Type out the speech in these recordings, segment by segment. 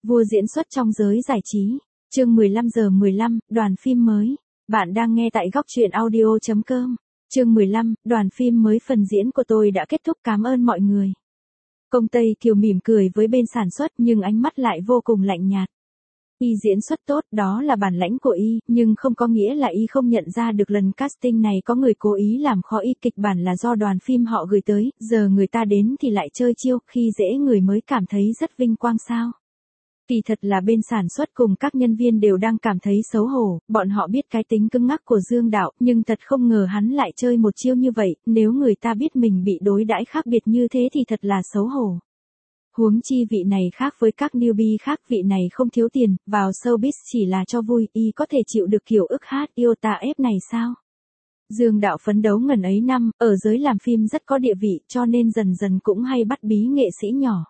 Vua diễn xuất trong giới giải trí. Chương 15:15, đoàn phim mới. Bạn đang nghe tại góc truyện audio.com. Chương 15, đoàn phim mới phần diễn của tôi đã kết thúc, cảm ơn mọi người. Công Tây Kiều mỉm cười với bên sản xuất nhưng ánh mắt lại vô cùng lạnh nhạt. Y diễn xuất tốt, đó là bản lãnh của Y, nhưng không có nghĩa là Y không nhận ra được lần casting này có người cố ý làm khó Y. Kịch bản là do đoàn phim họ gửi tới, giờ người ta đến thì lại chơi chiêu, khi dễ người mới cảm thấy rất vinh quang sao. Kỳ thật là bên sản xuất cùng các nhân viên đều đang cảm thấy xấu hổ, bọn họ biết cái tính cứng ngắc của Dương Đạo, nhưng thật không ngờ hắn lại chơi một chiêu như vậy, nếu người ta biết mình bị đối đãi khác biệt như thế thì thật là xấu hổ. Huống chi vị này khác với các newbie khác, vị này không thiếu tiền, vào showbiz chỉ là cho vui, Y có thể chịu được kiểu ức hát yêu ta ép này sao? Dương Đạo phấn đấu ngần ấy năm, ở giới làm phim rất có địa vị, cho nên dần dần cũng hay bắt bí nghệ sĩ nhỏ.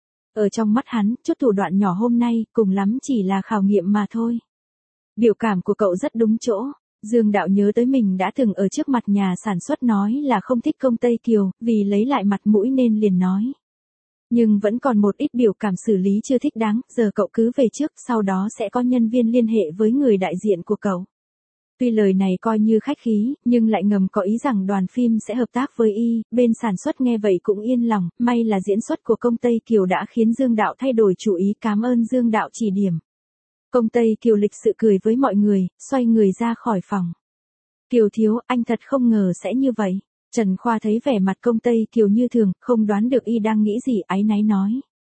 Ở trong mắt hắn, chút thủ đoạn nhỏ hôm nay, cùng lắm chỉ là khảo nghiệm mà thôi. Biểu cảm của cậu rất đúng chỗ. Dương Đạo nhớ tới mình đã từng ở trước mặt nhà sản xuất nói là không thích Công Tây Kiều, vì lấy lại mặt mũi nên liền nói. Nhưng vẫn còn một ít biểu cảm xử lý chưa thích đáng, giờ cậu cứ về trước, sau đó sẽ có nhân viên liên hệ với người đại diện của cậu. Tuy lời này coi như khách khí, nhưng lại ngầm có ý rằng đoàn phim sẽ hợp tác với Y, bên sản xuất nghe vậy cũng yên lòng, may là diễn xuất của Công Tây Kiều đã khiến Dương Đạo thay đổi chủ ý, cảm ơn Dương Đạo chỉ điểm. Công Tây Kiều lịch sự cười với mọi người, xoay người ra khỏi phòng. Kiều thiếu, anh thật không ngờ sẽ như vậy. Trần Khoa thấy vẻ mặt Công Tây Kiều như thường, không đoán được Y đang nghĩ gì, áy náy nói.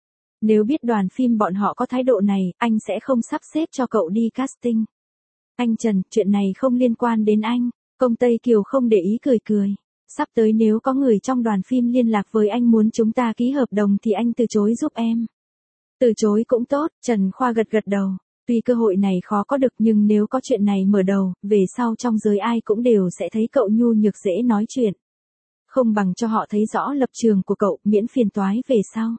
Nếu biết đoàn phim bọn họ có thái độ này, anh sẽ không sắp xếp cho cậu đi casting. Anh Trần, chuyện này không liên quan đến anh. Công Tây Kiều không để ý cười cười. Sắp tới nếu có người trong đoàn phim liên lạc với anh muốn chúng ta ký hợp đồng thì anh từ chối giúp em. Từ chối cũng tốt, Trần Khoa gật gật đầu. Tuy cơ hội này khó có được nhưng nếu có chuyện này mở đầu, về sau trong giới ai cũng đều sẽ thấy cậu nhu nhược dễ nói chuyện. Không bằng cho họ thấy rõ lập trường của cậu, miễn phiền toái về sau.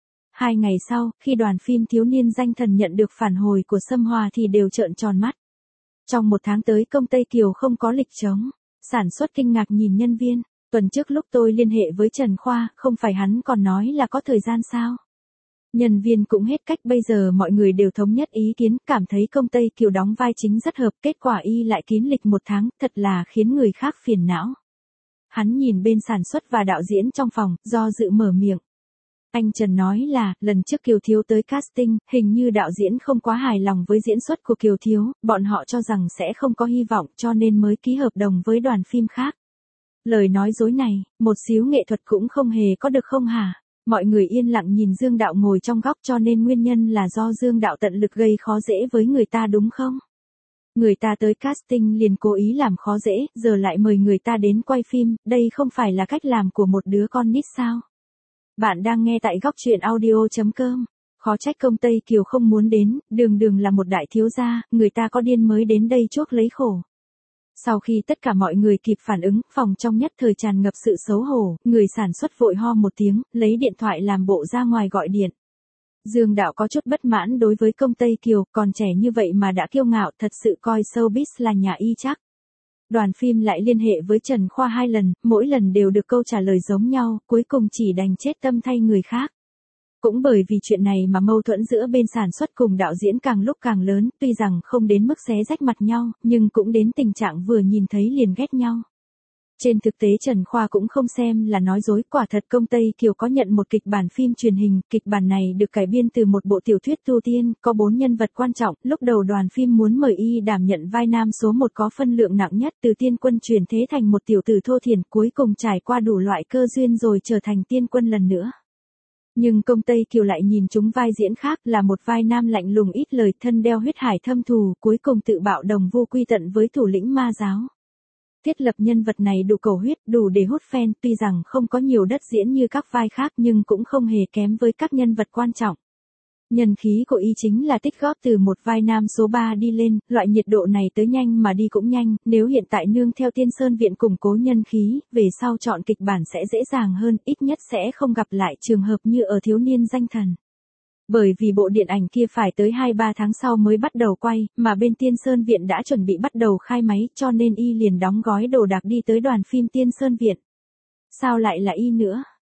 2 ngày sau, khi đoàn phim Thiếu niên danh thần nhận được phản hồi của Sâm Hòa thì đều trợn tròn mắt. Trong 1 tháng tới Công Tây Kiều không có lịch trống. Sản xuất kinh ngạc nhìn nhân viên. Tuần trước lúc tôi liên hệ với Trần Khoa, không phải hắn còn nói là có thời gian sao? Nhân viên cũng hết cách, bây giờ mọi người đều thống nhất ý kiến, cảm thấy Công Tây Kiều đóng vai chính rất hợp, kết quả Y lại kín lịch 1 tháng, thật là khiến người khác phiền não. Hắn nhìn bên sản xuất và đạo diễn trong phòng, do dự mở miệng. Anh Trần nói là, lần trước Kiều thiếu tới casting, hình như đạo diễn không quá hài lòng với diễn xuất của Kiều thiếu, bọn họ cho rằng sẽ không có hy vọng cho nên mới ký hợp đồng với đoàn phim khác. Lời nói dối này, một xíu nghệ thuật cũng không hề có được không hả? Mọi người yên lặng nhìn Dương Đạo ngồi trong góc, cho nên nguyên nhân là do Dương Đạo tận lực gây khó dễ với người ta đúng không? Người ta tới casting liền cố ý làm khó dễ, giờ lại mời người ta đến quay phim, đây không phải là cách làm của một đứa con nít sao? Bạn đang nghe tại góc truyện audio.com. Khó trách Công Tây Kiều không muốn đến, đường là một đại thiếu gia, người ta có điên mới đến đây chuốc lấy khổ. Sau khi tất cả mọi người kịp phản ứng, phòng trong nhất thời tràn ngập sự xấu hổ, người sản xuất vội ho một tiếng, lấy điện thoại làm bộ ra ngoài gọi điện. Dương Đạo có chút bất mãn đối với Công Tây Kiều, còn trẻ như vậy mà đã kiêu ngạo, thật sự coi showbiz là nhà Y chắc. Đoàn phim lại liên hệ với Trần Khoa 2 lần, mỗi lần đều được câu trả lời giống nhau, cuối cùng chỉ đành chết tâm thay người khác. Cũng bởi vì chuyện này mà mâu thuẫn giữa bên sản xuất cùng đạo diễn càng lúc càng lớn, tuy rằng không đến mức xé rách mặt nhau, nhưng cũng đến tình trạng vừa nhìn thấy liền ghét nhau. Trên thực tế Trần Khoa cũng không xem là nói dối, quả thật Công Tây Kiều có nhận một kịch bản phim truyền hình, kịch bản này được cải biên từ một bộ tiểu thuyết tu tiên, có 4 nhân vật quan trọng, lúc đầu đoàn phim muốn mời Y đảm nhận vai nam số 1 có phân lượng nặng nhất, từ tiên quân chuyển thế thành một tiểu tử thô thiển, cuối cùng trải qua đủ loại cơ duyên rồi trở thành tiên quân lần nữa. Nhưng Công Tây Kiều lại nhìn chúng vai diễn khác, là một vai nam lạnh lùng ít lời, thân đeo huyết hải thâm thù, cuối cùng tự bạo đồng vu quy tận với thủ lĩnh ma giáo. Thiết lập nhân vật này đủ cầu huyết, đủ để hút fan, tuy rằng không có nhiều đất diễn như các vai khác nhưng cũng không hề kém với các nhân vật quan trọng. Nhân khí của Y chính là tích góp từ một vai nam số 3 đi lên, loại nhiệt độ này tới nhanh mà đi cũng nhanh, nếu hiện tại nương theo Tiên Sơn Viện củng cố nhân khí, về sau chọn kịch bản sẽ dễ dàng hơn, ít nhất sẽ không gặp lại trường hợp như ở Thiếu niên danh thần. Bởi vì bộ điện ảnh kia phải tới 2-3 tháng sau mới bắt đầu quay, mà bên Tiên Sơn Viện đã chuẩn bị bắt đầu khai máy, cho nên Y liền đóng gói đồ đạc đi tới đoàn phim Tiên Sơn Viện. Sao lại là Y nữa?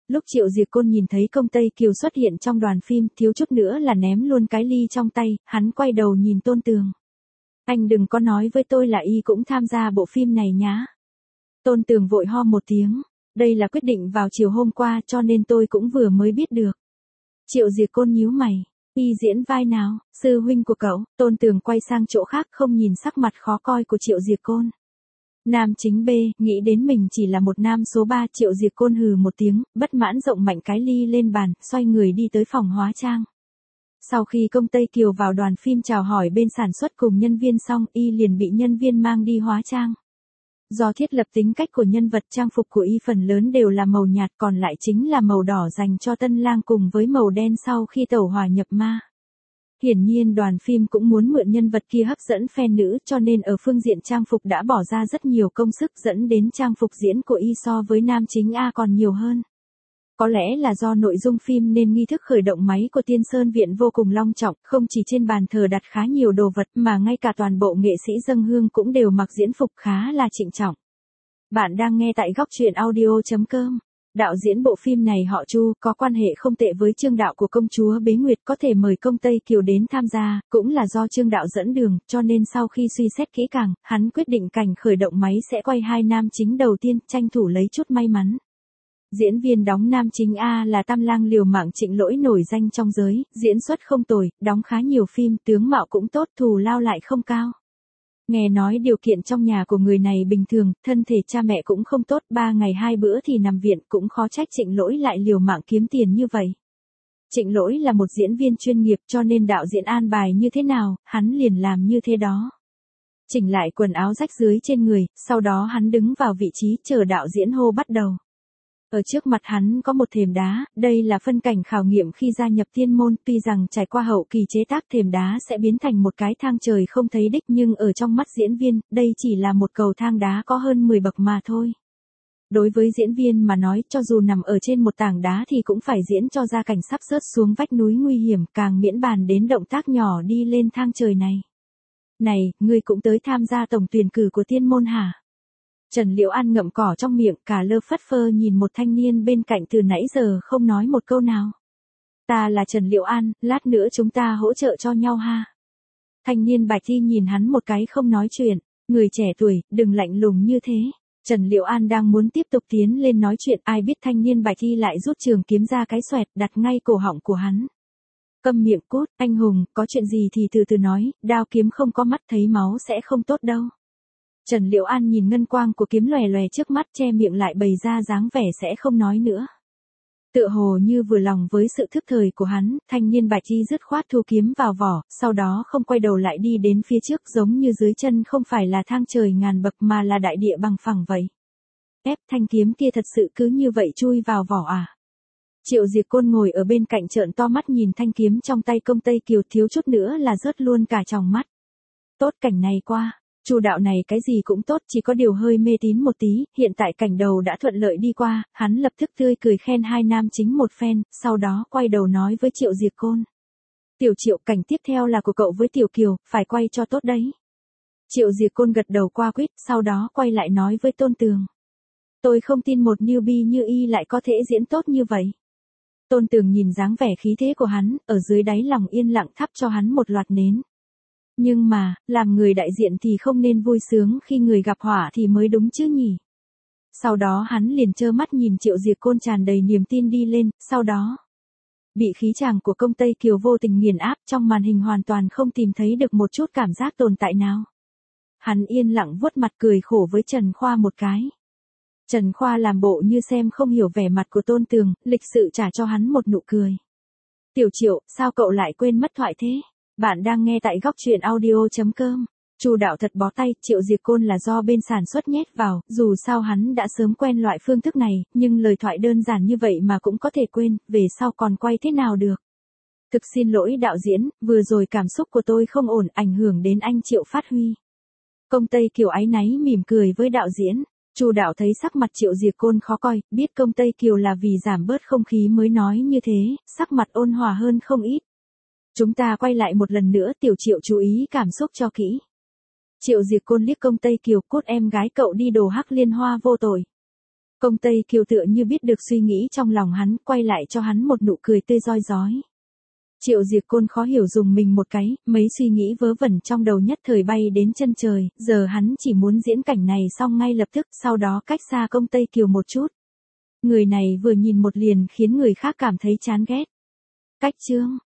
Lúc Triệu Diệc Côn nhìn thấy Công Tây Kiều xuất hiện trong đoàn phim, thiếu chút nữa là ném luôn cái ly trong tay, hắn quay đầu nhìn Tôn Tường. Anh đừng có nói với tôi là y cũng tham gia bộ phim này nhá. Tôn Tường vội ho một tiếng. Đây là quyết định vào chiều hôm qua cho nên tôi cũng vừa mới biết được. Triệu Diệc Côn nhíu mày. Y diễn vai nào, sư huynh của cậu? Tôn Tường quay sang chỗ khác không nhìn sắc mặt khó coi của Triệu Diệc Côn. Nam chính B, nghĩ đến mình chỉ là một nam số 3. Triệu Diệc Côn hừ một tiếng, bất mãn rộng mạnh cái ly lên bàn, xoay người đi tới phòng hóa trang. Sau khi Công Tây Kiều vào đoàn phim chào hỏi bên sản xuất cùng nhân viên xong, y liền bị nhân viên mang đi hóa trang. Do thiết lập tính cách của nhân vật, trang phục của y phần lớn đều là màu nhạt, còn lại chính là màu đỏ dành cho tân lang cùng với màu đen sau khi tẩu hỏa nhập ma. Hiển nhiên đoàn phim cũng muốn mượn nhân vật kia hấp dẫn fan nữ, cho nên ở phương diện trang phục đã bỏ ra rất nhiều công sức, dẫn đến trang phục diễn của y so với nam chính A còn nhiều hơn. Có lẽ là do nội dung phim nên nghi thức khởi động máy của Tiên Sơn Viện vô cùng long trọng, không chỉ trên bàn thờ đặt khá nhiều đồ vật mà ngay cả toàn bộ nghệ sĩ dâng hương cũng đều mặc diễn phục khá là trịnh trọng. Bạn đang nghe tại góc truyện audio.com. Đạo diễn bộ phim này họ Chu, có quan hệ không tệ với Trương Đạo của công chúa Bế Nguyệt, có thể mời Công Tây Kiều đến tham gia, cũng là do Trương Đạo dẫn đường, cho nên sau khi suy xét kỹ càng, hắn quyết định cảnh khởi động máy sẽ quay hai nam chính đầu tiên, tranh thủ lấy chút may mắn. Diễn viên đóng nam chính A là Tam Lang liều mạng Trịnh Lỗi, nổi danh trong giới, diễn xuất không tồi, đóng khá nhiều phim, tướng mạo cũng tốt, thù lao lại không cao. Nghe nói điều kiện trong nhà của người này bình thường, thân thể cha mẹ cũng không tốt, 3 ngày 2 bữa thì nằm viện, cũng khó trách Trịnh Lỗi lại liều mạng kiếm tiền như vậy. Trịnh Lỗi là một diễn viên chuyên nghiệp cho nên đạo diễn an bài như thế nào, hắn liền làm như thế đó. Chỉnh lại quần áo rách rưới trên người, sau đó hắn đứng vào vị trí chờ đạo diễn hô bắt đầu. Ở trước mặt hắn có một thềm đá, đây là phân cảnh khảo nghiệm khi gia nhập tiên môn, tuy rằng trải qua hậu kỳ chế tác thềm đá sẽ biến thành một cái thang trời không thấy đích, nhưng ở trong mắt diễn viên, đây chỉ là một cầu thang đá có hơn 10 bậc mà thôi. Đối với diễn viên mà nói, cho dù nằm ở trên một tảng đá thì cũng phải diễn cho ra cảnh sắp rớt xuống vách núi nguy hiểm, càng miễn bàn đến động tác nhỏ đi lên thang trời này. Này, ngươi cũng tới tham gia tổng tuyển cử của tiên môn hả? Trần Liễu An ngậm cỏ trong miệng, cả lơ phất phơ nhìn một thanh niên bên cạnh từ nãy giờ không nói một câu nào. Ta là Trần Liễu An, lát nữa chúng ta hỗ trợ cho nhau ha. Thanh niên Bạch Thi nhìn hắn một cái không nói chuyện, người trẻ tuổi, đừng lạnh lùng như thế. Trần Liễu An đang muốn tiếp tục tiến lên nói chuyện, ai biết thanh niên Bạch Thi lại rút trường kiếm ra cái xoẹt, đặt ngay cổ họng của hắn. Câm miệng cút, anh hùng, có chuyện gì thì từ từ nói, đao kiếm không có mắt thấy máu sẽ không tốt đâu. Trần Liễu An nhìn ngân quang của kiếm lòe lòe trước mắt, che miệng lại bày ra dáng vẻ sẽ không nói nữa. Tựa hồ như vừa lòng với sự thức thời của hắn, thanh niên Bạch Chi dứt khoát thu kiếm vào vỏ, sau đó không quay đầu lại đi đến phía trước, giống như dưới chân không phải là thang trời ngàn bậc mà là đại địa bằng phẳng vậy. Ép, thanh kiếm kia thật sự cứ như vậy chui vào vỏ à? Triệu Diệc Côn ngồi ở bên cạnh trợn to mắt nhìn thanh kiếm trong tay Công Tây Kiều, thiếu chút nữa là rớt luôn cả tròng mắt. Tốt cảnh này qua. Chu đạo này cái gì cũng tốt, chỉ có điều hơi mê tín một tí, hiện tại cảnh đầu đã thuận lợi đi qua, hắn lập tức tươi cười khen hai nam chính một phen, sau đó quay đầu nói với Triệu Diệc Côn. Tiểu Triệu, cảnh tiếp theo là của cậu với Tiểu Kiều, phải quay cho tốt đấy. Triệu Diệc Côn gật đầu qua quýt, sau đó quay lại nói với Tôn Tường. Tôi không tin một newbie như y lại có thể diễn tốt như vậy. Tôn Tường nhìn dáng vẻ khí thế của hắn, ở dưới đáy lòng yên lặng thắp cho hắn một loạt nến. Nhưng mà, làm người đại diện thì không nên vui sướng khi người gặp họa thì mới đúng chứ nhỉ. Sau đó hắn liền trơ mắt nhìn Triệu Diệc Côn tràn đầy niềm tin đi lên, sau đó bị khí chàng của Công Tây Kiều vô tình nghiền áp, trong màn hình hoàn toàn không tìm thấy được một chút cảm giác tồn tại nào. Hắn yên lặng vuốt mặt cười khổ với Trần Khoa một cái. Trần Khoa làm bộ như xem không hiểu vẻ mặt của Tôn Tường, lịch sự trả cho hắn một nụ cười. Tiểu Triệu, sao cậu lại quên mất thoại thế? Bạn đang nghe tại góc truyện audio.com. Chu đạo thật bó tay, Triệu Diệc Côn là do bên sản xuất nhét vào, dù sao hắn đã sớm quen loại phương thức này, nhưng lời thoại đơn giản như vậy mà cũng có thể quên, về sau còn quay thế nào được. Thực xin lỗi đạo diễn, vừa rồi cảm xúc của tôi không ổn, ảnh hưởng đến anh Triệu phát huy. Công Tây Kiều áy náy mỉm cười với đạo diễn. Chu đạo thấy sắc mặt Triệu Diệc Côn khó coi, biết Công Tây Kiều là vì giảm bớt không khí mới nói như thế, sắc mặt ôn hòa hơn không ít. Chúng ta quay lại một lần nữa, Tiểu Triệu chú ý cảm xúc cho kỹ. Triệu Diệc Côn liếc Công Tây Kiều, cốt em gái cậu đi đồ hắc liên hoa vô tội. Công Tây Kiều tựa như biết được suy nghĩ trong lòng hắn, quay lại cho hắn một nụ cười tươi rói rói. Triệu Diệc Côn khó hiểu dùng mình một cái, mấy suy nghĩ vớ vẩn trong đầu nhất thời bay đến chân trời, giờ hắn chỉ muốn diễn cảnh này xong ngay lập tức, sau đó cách xa Công Tây Kiều một chút. Người này vừa nhìn một liền khiến người khác cảm thấy chán ghét. Cách chương